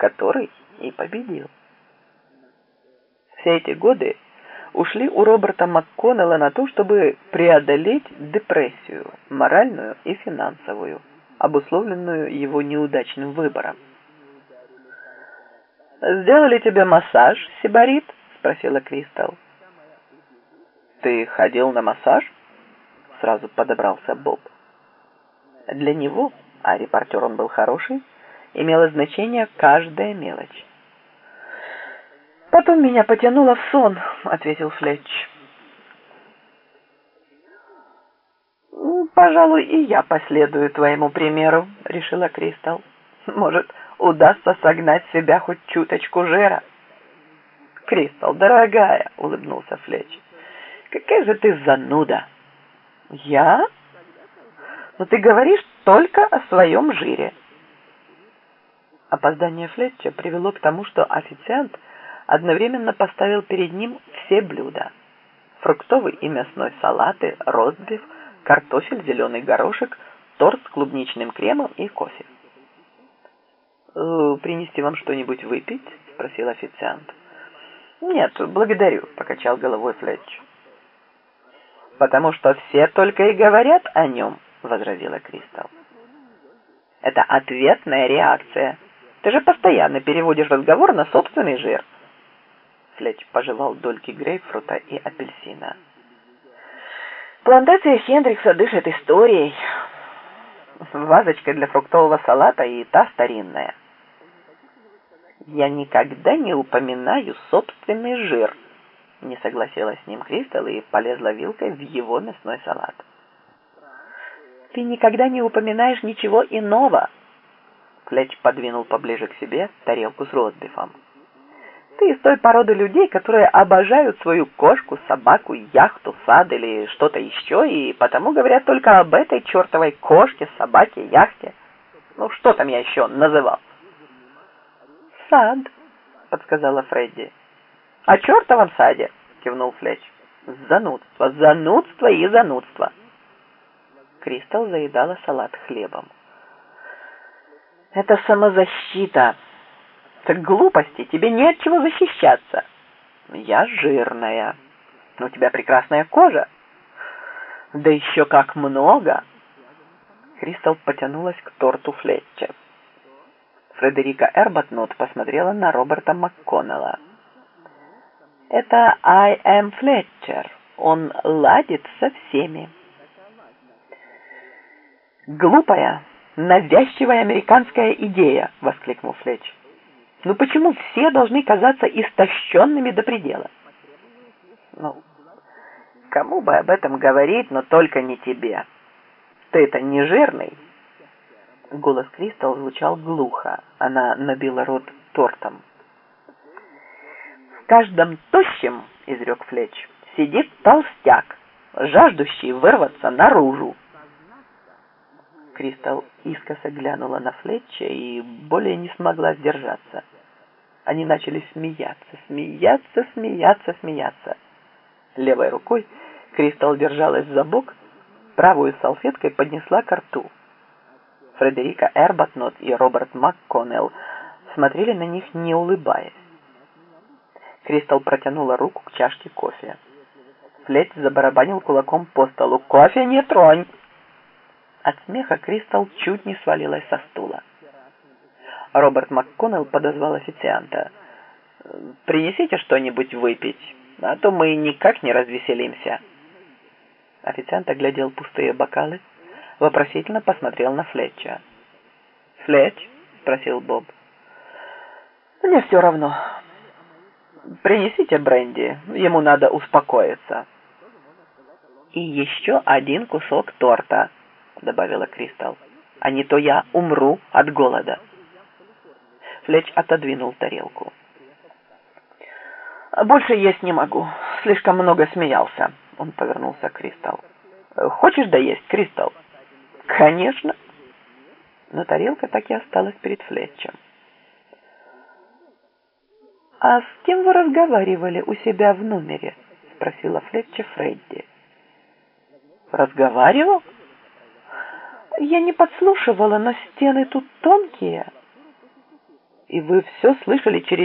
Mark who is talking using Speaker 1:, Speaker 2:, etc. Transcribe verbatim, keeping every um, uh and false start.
Speaker 1: который и победил. Все эти годы ушли у Роберта МакКоннелла на то, чтобы преодолеть депрессию, моральную и финансовую, обусловленную его неудачным выбором. «Сделали тебе массаж, Сибарит?» — спросила Кристал. «Ты ходил на массаж?» — сразу подобрался Боб. Для него, а репортер он был хороший, имело значение каждая мелочь. «Потом меня потянуло в сон», — ответил Флетч. «Пожалуй, и я последую твоему примеру», — решила Кристал. «Может, удастся согнать с себя хоть чуточку жира». «Кристал, дорогая», — улыбнулся Флетч, — «какая же ты зануда». «Я? Но ты говоришь только о своем жире». Опоздание Флетча привело к тому, что официант одновременно поставил перед ним все блюда: фруктовый и мясной салаты, ростбиф, картофель, зеленый горошек, торт с клубничным кремом и кофе. «Э, «Принести вам что-нибудь выпить?» — спросил официант. «Нет, благодарю», — покачал головой Флетч. «Потому что все только и говорят о нем», — возразила Кристал. «Это ответная реакция. Ты же постоянно переводишь разговор на собственный жир». Флетч пожевал дольки грейпфрута и апельсина. «Плантация Хендрикса дышит историей. Вазочка для фруктового салата и та старинная». «Я никогда не упоминаю собственный жир», — не согласилась с ним Кристал и полезла вилкой в его мясной салат. «Ты никогда не упоминаешь ничего иного». Флетч подвинул поближе к себе тарелку с ростбифом. «Ты из той породы людей, которые обожают свою кошку, собаку, яхту, сад или что-то еще, и потому говорят только об этой чертовой кошке, собаке, яхте. Ну, что там я еще называл?» «Сад», — подсказала Фредди. «О чертовом саде», — кивнул Флетч. «Занудство, занудство и занудство». Кристал заедала салат хлебом. «Это самозащита. Это глупости, тебе не от чего защищаться. Я жирная. У тебя прекрасная кожа. Да еще как много!» Кристал потянулась к торту Флетча. Фредерика Эрбатнот посмотрела на Роберта МакКоннелла. «Это I am Флетчер. Он ладит со всеми». «Глупая, навязчивая американская идея!» — воскликнул Флетч. «Ну почему все должны казаться истощенными до предела?» «Ну, кому бы об этом говорить, но только не тебе. Ты-то не жирный». Голос Кристал звучал глухо. Она набила рот тортом. «В каждом тощем, — изрек Флетч, — сидит толстяк, жаждущий вырваться наружу». Кристал искоса глянула на Флетча и более не смогла сдержаться. Они начали смеяться, смеяться, смеяться, смеяться. Левой рукой Кристал держалась за бок, правую салфеткой поднесла ко рту. Фредерика Эрбатнот и Роберт МакКоннелл смотрели на них, не улыбаясь. Кристал протянула руку к чашке кофе. Флетч забарабанил кулаком по столу. «Кофе не тронь!» От смеха Кристал чуть не свалилась со стула. Роберт МакКоннелл подозвал официанта. «Принесите что-нибудь выпить, а то мы никак не развеселимся». Официант оглядел пустые бокалы, вопросительно посмотрел на Флетча. «Флетч?» — спросил Боб. «Мне все равно. Принесите бренди, ему надо успокоиться». «И еще один кусок торта», — добавила Кристал. «А не то я умру от голода». Флетч отодвинул тарелку. «Больше есть не могу. Слишком много смеялся». Он повернулся к Кристал. «Хочешь доесть, Кристал?» «Конечно». Но тарелка так и осталась перед Флетчем. «А с кем вы разговаривали у себя в номере?» — спросила Флетча Фредди. «Разговаривал? Я не подслушивала, но стены тут тонкие». И вы все слышали через